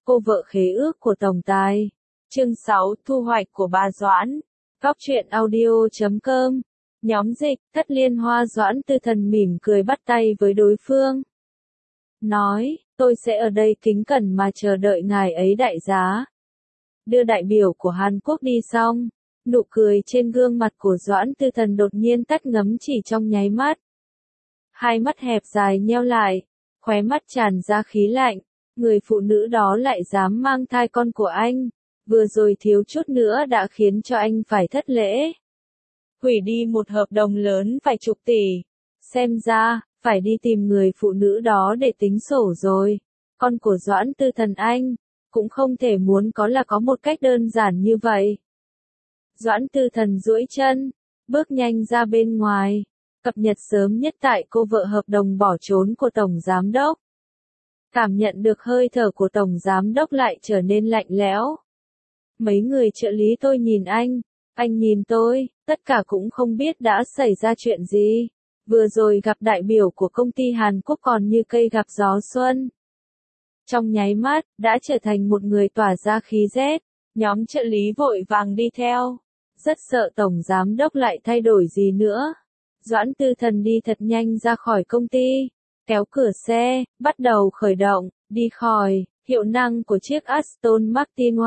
Cô vợ khế ước của tổng tài. Chương 6, thu hoạch của bà Doãn. Góc truyện audio.com. Nhóm dịch, Thất Liên Hoa. Doãn Tư Thần mỉm cười bắt tay với đối phương. Nói, tôi sẽ ở đây kính cẩn mà chờ đợi ngài ấy đại giá. Đưa đại biểu của Hàn Quốc đi xong, nụ cười trên gương mặt của Doãn Tư Thần đột nhiên tắt ngấm chỉ trong nháy mắt. Hai mắt hẹp dài nheo lại, khóe mắt tràn ra khí lạnh. Người phụ nữ đó lại dám mang thai con của anh, vừa rồi thiếu chút nữa đã khiến cho anh phải thất lễ. Hủy đi một hợp đồng lớn vài chục tỷ. Xem ra, phải đi tìm người phụ nữ đó để tính sổ rồi. Con của Doãn Tư Thần anh, cũng không thể muốn có là có một cách đơn giản như vậy. Doãn Tư Thần duỗi chân, bước nhanh ra bên ngoài, cập nhật sớm nhất tại cô vợ hợp đồng bỏ trốn của Tổng Giám Đốc. Cảm nhận được hơi thở của Tổng Giám Đốc lại trở nên lạnh lẽo. Mấy người trợ lý tôi nhìn anh nhìn tôi, tất cả cũng không biết đã xảy ra chuyện gì. Vừa rồi gặp đại biểu của công ty Hàn Quốc còn như cây gặp gió xuân. Trong nháy mắt, đã trở thành một người tỏa ra khí rét. Nhóm trợ lý vội vàng đi theo. Rất sợ Tổng Giám Đốc lại thay đổi gì nữa. Doãn Tư Thần đi thật nhanh ra khỏi công ty. Kéo cửa xe, bắt đầu khởi động, đi khỏi. Hiệu năng của chiếc Aston Martin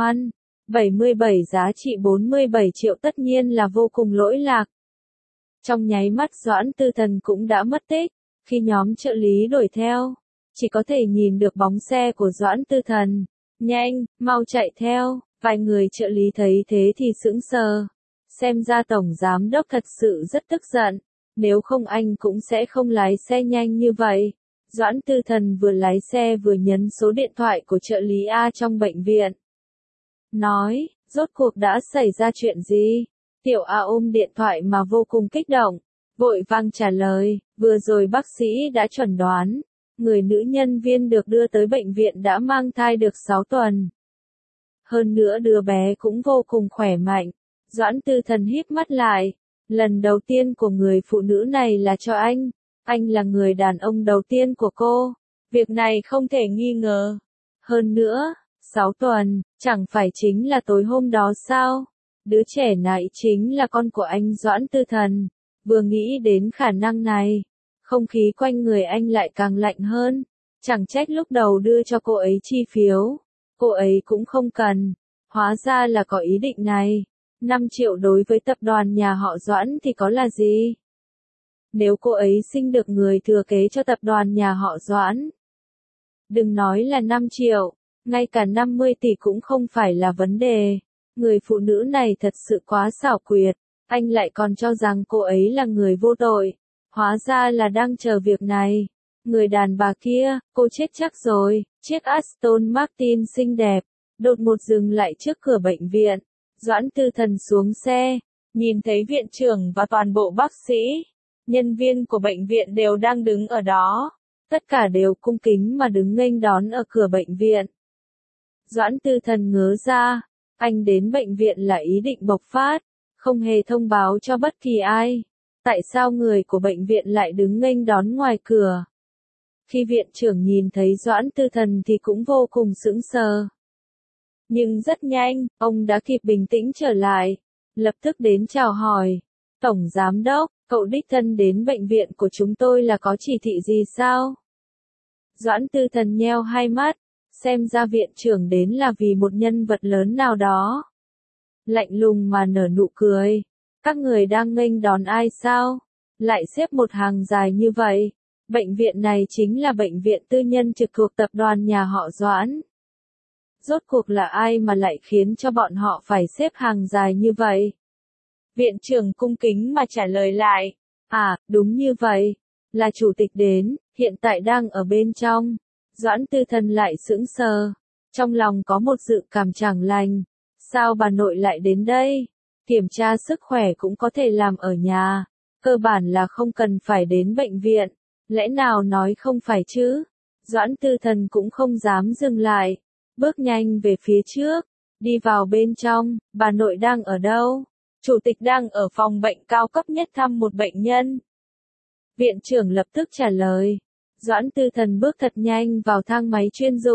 177 giá trị 47 triệu tất nhiên là vô cùng lỗi lạc. Trong nháy mắt Doãn Tư Thần cũng đã mất tích. Khi nhóm trợ lý đuổi theo, chỉ có thể nhìn được bóng xe của Doãn Tư Thần. Nhanh, mau chạy theo. Vài người trợ lý thấy thế thì sững sờ. Xem ra Tổng Giám Đốc thật sự rất tức giận. Nếu không anh cũng sẽ không lái xe nhanh như vậy. Doãn Tư Thần vừa lái xe vừa nhấn số điện thoại của trợ lý A trong bệnh viện. Nói, rốt cuộc đã xảy ra chuyện gì? Tiểu A ôm điện thoại mà vô cùng kích động. Vội vàng trả lời, vừa rồi bác sĩ đã chuẩn đoán. Người nữ nhân viên được đưa tới bệnh viện đã mang thai được 6 tuần. Hơn nữa đứa bé cũng vô cùng khỏe mạnh. Doãn Tư Thần híp mắt lại. Lần đầu tiên của người phụ nữ này là cho anh. Anh là người đàn ông đầu tiên của cô. Việc này không thể nghi ngờ. Hơn nữa, 6 tuần, chẳng phải chính là tối hôm đó sao? Đứa trẻ này chính là con của anh Doãn Tư Thần. Vừa nghĩ đến khả năng này, không khí quanh người anh lại càng lạnh hơn. Chẳng trách lúc đầu đưa cho cô ấy chi phiếu. Cô ấy cũng không cần. Hóa ra là có ý định này. 5 triệu đối với tập đoàn nhà họ Doãn thì có là gì? Nếu cô ấy sinh được người thừa kế cho tập đoàn nhà họ Doãn. Đừng nói là 5 triệu, ngay cả 50 tỷ cũng không phải là vấn đề. Người phụ nữ này thật sự quá xảo quyệt. Anh lại còn cho rằng cô ấy là người vô tội. Hóa ra là đang chờ việc này. Người đàn bà kia, cô chết chắc rồi. Chiếc Aston Martin xinh đẹp, đột ngột dừng lại trước cửa bệnh viện. Doãn Tư Thần xuống xe, nhìn thấy viện trưởng và toàn bộ bác sĩ, nhân viên của bệnh viện đều đang đứng ở đó. Tất cả đều cung kính mà đứng nghênh đón ở cửa bệnh viện. Doãn Tư Thần ngớ ra, anh đến bệnh viện là ý định bộc phát, không hề thông báo cho bất kỳ ai. Tại sao người của bệnh viện lại đứng nghênh đón ngoài cửa? Khi viện trưởng nhìn thấy Doãn Tư Thần thì cũng vô cùng sững sờ. Nhưng rất nhanh, ông đã kịp bình tĩnh trở lại, lập tức đến chào hỏi. Tổng Giám Đốc, cậu đích thân đến bệnh viện của chúng tôi là có chỉ thị gì sao? Doãn Tư Thần nheo hai mắt, xem ra viện trưởng đến là vì một nhân vật lớn nào đó. Lạnh lùng mà nở nụ cười. Các người đang nghênh đón ai sao? Lại xếp một hàng dài như vậy. Bệnh viện này chính là bệnh viện tư nhân trực thuộc tập đoàn nhà họ Doãn. Rốt cuộc là ai mà lại khiến cho bọn họ phải xếp hàng dài như vậy? Viện trưởng cung kính mà trả lời lại. À, đúng như vậy. Là chủ tịch đến, hiện tại đang ở bên trong. Doãn Tư Thần lại sững sờ. Trong lòng có một dự cảm chẳng lành. Sao bà nội lại đến đây? Kiểm tra sức khỏe cũng có thể làm ở nhà. Cơ bản là không cần phải đến bệnh viện. Lẽ nào nói không phải chứ? Doãn Tư Thần cũng không dám dừng lại. Bước nhanh về phía trước. Đi vào bên trong. Bà nội đang ở đâu? Chủ tịch đang ở phòng bệnh cao cấp nhất thăm một bệnh nhân. Viện trưởng lập tức trả lời. Doãn Tư Thần bước thật nhanh vào thang máy chuyên dụng.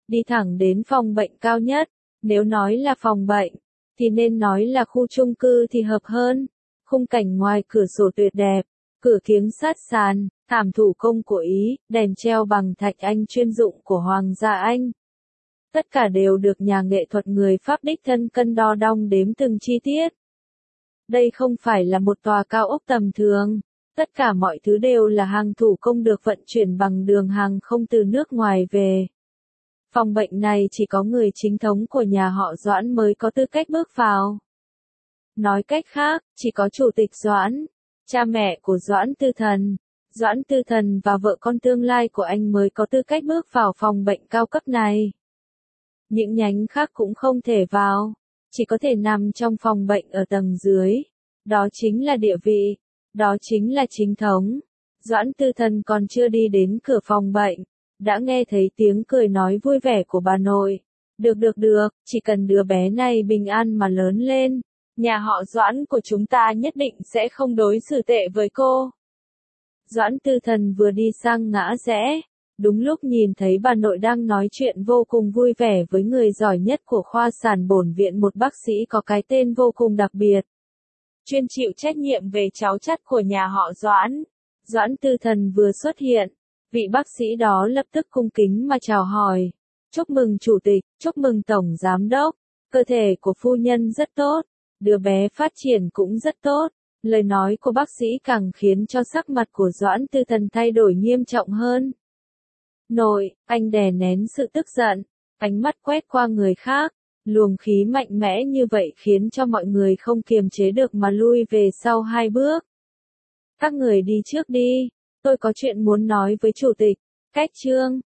đi thẳng đến phòng bệnh cao nhất. Nếu nói là phòng bệnh, thì nên nói là khu chung cư thì hợp hơn. Khung cảnh ngoài cửa sổ tuyệt đẹp, cửa kiếng sát sàn, thảm thủ công của Ý, đèn treo bằng thạch anh chuyên dụng của Hoàng gia Anh. Tất cả đều được nhà nghệ thuật người Pháp đích thân cân đo đong đếm từng chi tiết. Đây không phải là một tòa cao ốc tầm thường. Tất cả mọi thứ đều là hàng thủ công được vận chuyển bằng đường hàng không từ nước ngoài về. Phòng bệnh này chỉ có người chính thống của nhà họ Doãn mới có tư cách bước vào. Nói cách khác, chỉ có chủ tịch Doãn, cha mẹ của Doãn Tư Thần và vợ con tương lai của anh mới có tư cách bước vào phòng bệnh cao cấp này. Những nhánh khác cũng không thể vào, chỉ có thể nằm trong phòng bệnh ở tầng dưới. Đó chính là địa vị, đó chính là chính thống. Doãn Tư Thần còn chưa đi đến cửa phòng bệnh, đã nghe thấy tiếng cười nói vui vẻ của bà nội. Được, chỉ cần đứa bé này bình an mà lớn lên, nhà họ Doãn của chúng ta nhất định sẽ không đối xử tệ với cô. Doãn Tư Thần vừa đi sang ngã rẽ, đúng lúc nhìn thấy bà nội đang nói chuyện vô cùng vui vẻ với người giỏi nhất của khoa sản bổn viện, một bác sĩ có cái tên vô cùng đặc biệt, chuyên chịu trách nhiệm về cháu chắt của nhà họ Doãn. Doãn Tư Thần vừa xuất hiện, vị bác sĩ đó lập tức cung kính mà chào hỏi. Chúc mừng chủ tịch, chúc mừng tổng giám đốc, cơ thể của phu nhân rất tốt, đứa bé phát triển cũng rất tốt. Lời nói của bác sĩ càng khiến cho sắc mặt của Doãn Tư Thần thay đổi nghiêm trọng hơn. Nội, anh đè nén sự tức giận, ánh mắt quét qua người khác, luồng khí mạnh mẽ như vậy khiến cho mọi người không kiềm chế được mà lui về sau 2 bước. Các người đi trước đi, tôi có chuyện muốn nói với chủ tịch. Cách chương